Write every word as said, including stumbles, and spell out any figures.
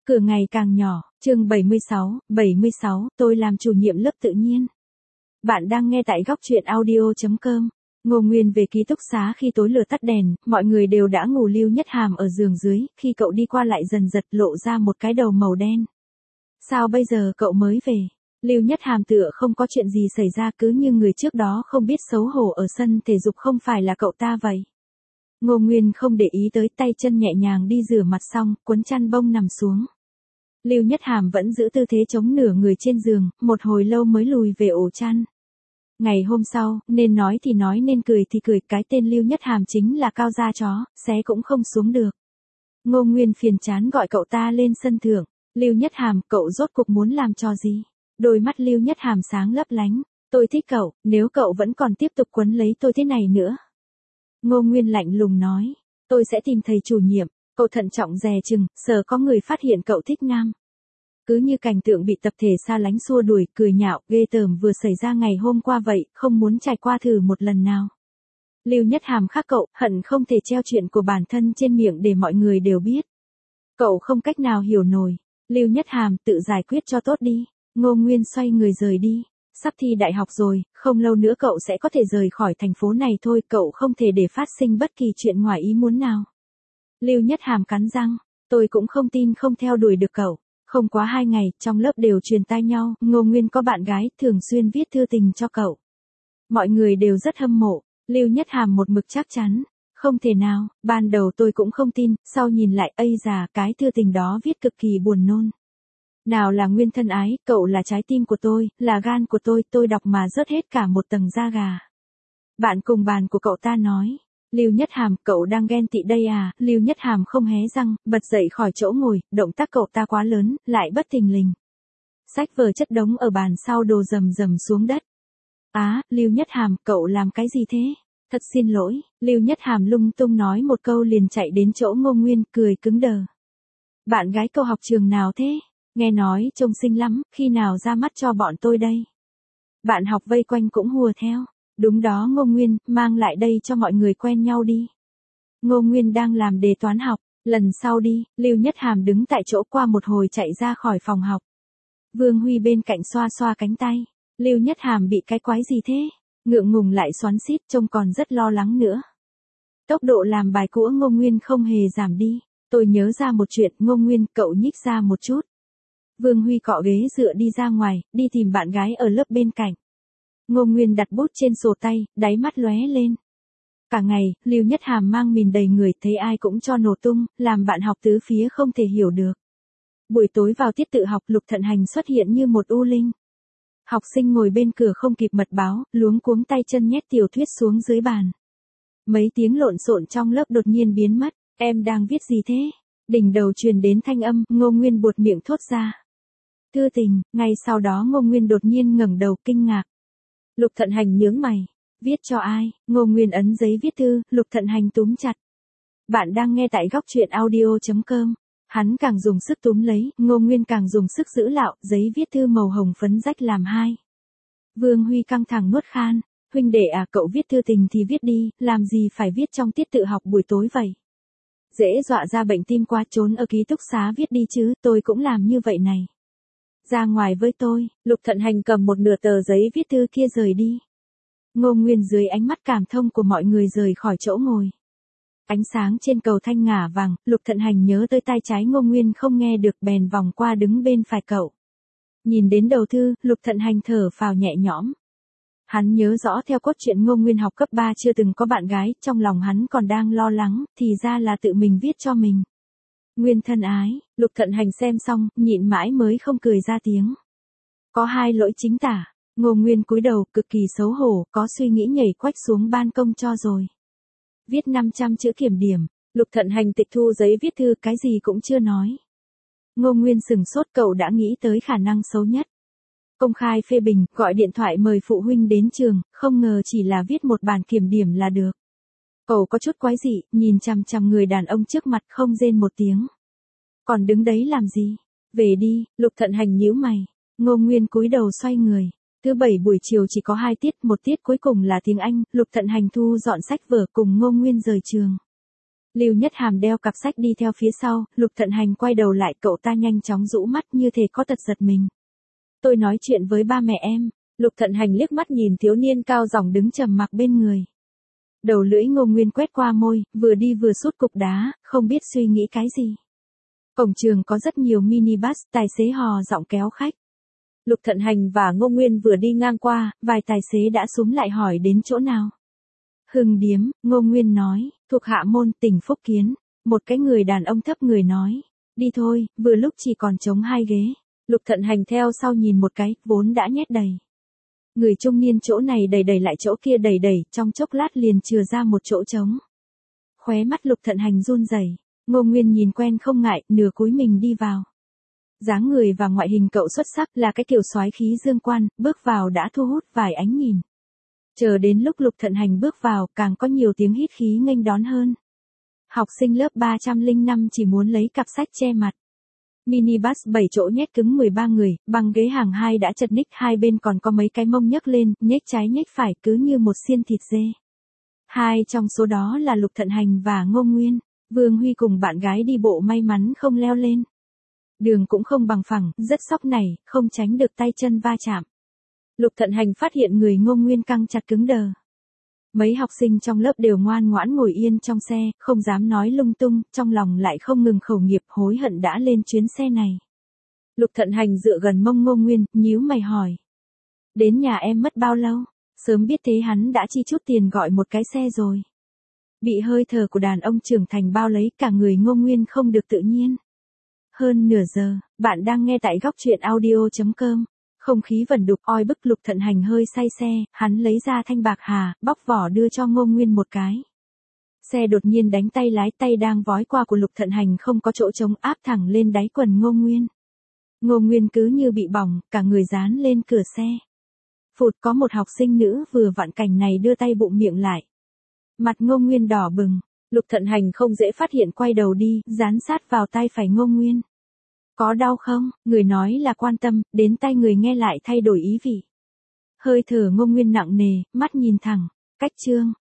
Cửa ngày càng nhỏ, chương bảy mươi sáu, bảy mươi sáu, tôi làm chủ nhiệm lớp tự nhiên. Bạn đang nghe tại góc truyện audio chấm com. Ngô Nguyên về ký túc xá khi tối lửa tắt đèn, mọi người đều đã ngủ. Lưu Nhất Hàm ở giường dưới, khi cậu đi qua lại dần dật lộ ra một cái đầu màu đen. Sao bây giờ cậu mới về? Lưu Nhất Hàm tựa không có chuyện gì xảy ra, cứ như người trước đó không biết xấu hổ ở sân thể dục không phải là cậu ta vậy. Ngô Nguyên không để ý tới, tay chân nhẹ nhàng đi rửa mặt xong, cuốn chăn bông nằm xuống. Lưu Nhất Hàm vẫn giữ tư thế chống nửa người trên giường, một hồi lâu mới lùi về ổ chăn. Ngày hôm sau, nên nói thì nói nên cười thì cười, cái tên Lưu Nhất Hàm chính là cao da chó, xé cũng không xuống được. Ngô Nguyên phiền chán gọi cậu ta lên sân thượng. Lưu Nhất Hàm, cậu rốt cuộc muốn làm trò gì? Đôi mắt Lưu Nhất Hàm sáng lấp lánh. Tôi thích cậu, nếu cậu vẫn còn tiếp tục quấn lấy tôi thế này nữa. Ngô Nguyên lạnh lùng nói, tôi sẽ tìm thầy chủ nhiệm. Cậu thận trọng dè chừng, sợ có người phát hiện cậu thích nam. Cứ như cảnh tượng bị tập thể xa lánh xua đuổi, cười nhạo, ghê tởm vừa xảy ra ngày hôm qua vậy, không muốn trải qua thử một lần nào. Lưu Nhất Hàm khác cậu, hận không thể treo chuyện của bản thân trên miệng để mọi người đều biết. Cậu không cách nào hiểu nổi. Lưu Nhất Hàm, tự giải quyết cho tốt đi. Ngô Nguyên xoay người rời đi. Sắp thi đại học rồi, không lâu nữa cậu sẽ có thể rời khỏi thành phố này thôi, cậu không thể để phát sinh bất kỳ chuyện ngoài ý muốn nào. Lưu Nhất Hàm cắn răng, tôi cũng không tin không theo đuổi được cậu. Không quá hai ngày, trong lớp đều truyền tai nhau, Ngô Nguyên có bạn gái, thường xuyên viết thư tình cho cậu. Mọi người đều rất hâm mộ. Lưu Nhất Hàm một mực chắc chắn, không thể nào, ban đầu tôi cũng không tin, sau nhìn lại, ây già, cái thư tình đó viết cực kỳ buồn nôn. Nào là Nguyên thân ái, cậu là trái tim của tôi, là gan của tôi, tôi đọc mà rớt hết cả một tầng da gà. Bạn cùng bàn của cậu ta nói, Lưu Nhất Hàm, cậu đang ghen tị đây à? Lưu Nhất Hàm không hé răng, bật dậy khỏi chỗ ngồi, động tác cậu ta quá lớn, lại bất thình lình. Sách vở chất đống ở bàn sau đồ rầm rầm xuống đất. Á, Lưu Nhất Hàm, cậu làm cái gì thế? Thật xin lỗi. Lưu Nhất Hàm lung tung nói một câu liền chạy đến chỗ Ngô Nguyên, cười cứng đờ. Bạn gái cậu học trường nào thế? Nghe nói trông xinh lắm, khi nào ra mắt cho bọn tôi đây? Bạn học vây quanh cũng hùa theo. Đúng đó Ngô Nguyên, mang lại đây cho mọi người quen nhau đi. Ngô Nguyên đang làm đề toán học, lần sau đi. Lưu Nhất Hàm đứng tại chỗ, qua một hồi chạy ra khỏi phòng học. Vương Huy bên cạnh xoa xoa cánh tay. Lưu Nhất Hàm bị cái quái gì thế? Ngượng ngùng lại xoắn xít, trông còn rất lo lắng nữa. Tốc độ làm bài của Ngô Nguyên không hề giảm đi. Tôi nhớ ra một chuyện, Ngô Nguyên, cậu nhích ra một chút. Vương Huy cọ ghế dựa đi ra ngoài, đi tìm bạn gái ở lớp bên cạnh. Ngô Nguyên đặt bút trên sổ tay, đáy mắt lóe lên. Cả ngày, Lưu Nhất Hàm mang mìn đầy người, thấy ai cũng cho nổ tung, làm bạn học tứ phía không thể hiểu được. Buổi tối vào tiết tự học, Lục Thận Hành xuất hiện như một u linh. Học sinh ngồi bên cửa không kịp mật báo, luống cuống tay chân nhét tiểu thuyết xuống dưới bàn. Mấy tiếng lộn xộn trong lớp đột nhiên biến mất, em đang viết gì thế? Đỉnh đầu truyền đến thanh âm, Ngô Nguyên buột miệng thốt ra. Thư tình, ngay sau đó Ngô Nguyên đột nhiên ngẩng đầu kinh ngạc. Lục Thận Hành nhướng mày. Viết cho ai? Ngô Nguyên ấn giấy viết thư, Lục Thận Hành túm chặt. Bạn đang nghe tại góc truyện audio chấm com. Hắn càng dùng sức túm lấy, Ngô Nguyên càng dùng sức giữ lạo, giấy viết thư màu hồng phấn rách làm hai. Vương Huy căng thẳng nuốt khan. Huynh đệ à, cậu viết thư tình thì viết đi, làm gì phải viết trong tiết tự học buổi tối vậy? Dễ dọa ra bệnh tim quá, trốn ở ký túc xá viết đi chứ, tôi cũng làm như vậy này. Ra ngoài với tôi. Lục Thận Hành cầm một nửa tờ giấy viết thư kia rời đi. Ngô Nguyên dưới ánh mắt cảm thông của mọi người rời khỏi chỗ ngồi. Ánh sáng trên cầu thanh ngả vàng, Lục Thận Hành nhớ tới tai trái Ngô Nguyên không nghe được, bèn vòng qua đứng bên phải cậu. Nhìn đến đầu thư, Lục Thận Hành thở phào nhẹ nhõm. Hắn nhớ rõ theo cốt truyện Ngô Nguyên học cấp ba chưa từng có bạn gái, trong lòng hắn còn đang lo lắng, thì ra là tự mình viết cho mình. Nguyên thân ái, Lục Thận Hành xem xong, nhịn mãi mới không cười ra tiếng. Có hai lỗi chính tả. Ngô Nguyên cúi đầu, cực kỳ xấu hổ, có suy nghĩ nhảy quách xuống ban công cho rồi. Viết năm trăm chữ kiểm điểm. Lục Thận Hành tịch thu giấy viết thư, cái gì cũng chưa nói. Ngô Nguyên sừng sốt, cậu đã nghĩ tới khả năng xấu nhất. Công khai phê bình, gọi điện thoại mời phụ huynh đến trường, không ngờ chỉ là viết một bản kiểm điểm là được. Cậu có chút quái dị, nhìn chằm chằm người đàn ông trước mặt không rên một tiếng. Còn đứng đấy làm gì? Về đi. Lục Thận Hành nhíu mày. Ngô Nguyên cúi đầu xoay người. Thứ bảy buổi chiều chỉ có hai tiết, một tiết cuối cùng là tiếng Anh, Lục Thận Hành thu dọn sách vở cùng Ngô Nguyên rời trường. Lưu Nhất Hàm đeo cặp sách đi theo phía sau, Lục Thận Hành quay đầu lại, cậu ta nhanh chóng rũ mắt như thể có tật giật mình. Tôi nói chuyện với ba mẹ em. Lục Thận Hành liếc mắt nhìn thiếu niên cao ròng đứng trầm mặc bên người. Đầu lưỡi Ngô Nguyên quét qua môi, vừa đi vừa sút cục đá, không biết suy nghĩ cái gì. Cổng trường có rất nhiều minibus, tài xế hò giọng kéo khách. Lục Thận Hành và Ngô Nguyên vừa đi ngang qua, vài tài xế đã xúm lại hỏi đến chỗ nào. Hưng Điếm, Ngô Nguyên nói, thuộc Hạ Môn, tỉnh Phúc Kiến. Một cái người đàn ông thấp người nói, đi thôi, vừa lúc chỉ còn trống hai ghế. Lục Thận Hành theo sau nhìn một cái, vốn đã nhét đầy. Người trung niên chỗ này đẩy đẩy lại chỗ kia đẩy đẩy, trong chốc lát liền chừa ra một chỗ trống. Khóe mắt Lục Thận Hành run rẩy. Ngô Nguyên nhìn quen không ngại, nửa cúi mình đi vào. Dáng người và ngoại hình cậu xuất sắc, là cái kiểu soái khí dương quan, bước vào đã thu hút vài ánh nhìn. Chờ đến lúc Lục Thận Hành bước vào, càng có nhiều tiếng hít khí nghênh đón hơn. Học sinh lớp ba trăm lẻ năm chỉ muốn lấy cặp sách che mặt. Minibus bảy chỗ nhét cứng mười ba người, băng ghế hàng hai đã chật ních, hai bên còn có mấy cái mông nhấc lên, nhếch trái nhếch phải, cứ như một xiên thịt dê. Hai trong số đó là Lục Thận Hành và Ngô Nguyên. Vương Huy cùng bạn gái đi bộ may mắn không leo lên. Đường cũng không bằng phẳng, rất sóc nảy, không tránh được tay chân va chạm. Lục Thận Hành phát hiện người Ngô Nguyên căng chặt cứng đờ. Mấy học sinh trong lớp đều ngoan ngoãn ngồi yên trong xe, không dám nói lung tung, trong lòng lại không ngừng khẩu nghiệp hối hận đã lên chuyến xe này. Lục Thận Hành dựa gần mông Ngô Nguyên, nhíu mày hỏi. Đến nhà em mất bao lâu? Sớm biết thế hắn đã chi chút tiền gọi một cái xe rồi. Bị hơi thở của đàn ông trưởng thành bao lấy, cả người Ngô Nguyên không được tự nhiên. Hơn nửa giờ, bạn đang nghe tại góc truyện audio chấm com. Không khí vẩn đục oi bức, Lục Thận Hành hơi say xe, hắn lấy ra thanh bạc hà, bóc vỏ đưa cho Ngô Nguyên một cái. Xe đột nhiên đánh tay lái, tay đang vói qua của Lục Thận Hành không có chỗ trống, áp thẳng lên đáy quần Ngô Nguyên. Ngô Nguyên cứ như bị bỏng, cả người dán lên cửa xe. Phụt, có một học sinh nữ vừa vặn cảnh này đưa tay bụng miệng lại. Mặt Ngô Nguyên đỏ bừng, Lục Thận Hành không dễ phát hiện, quay đầu đi, dán sát vào tai phải Ngô Nguyên. Có đau không? Người nói là quan tâm, đến tai người nghe lại thay đổi ý vị. Hơi thở Ngô Nguyên nặng nề, mắt nhìn thẳng, cách chương,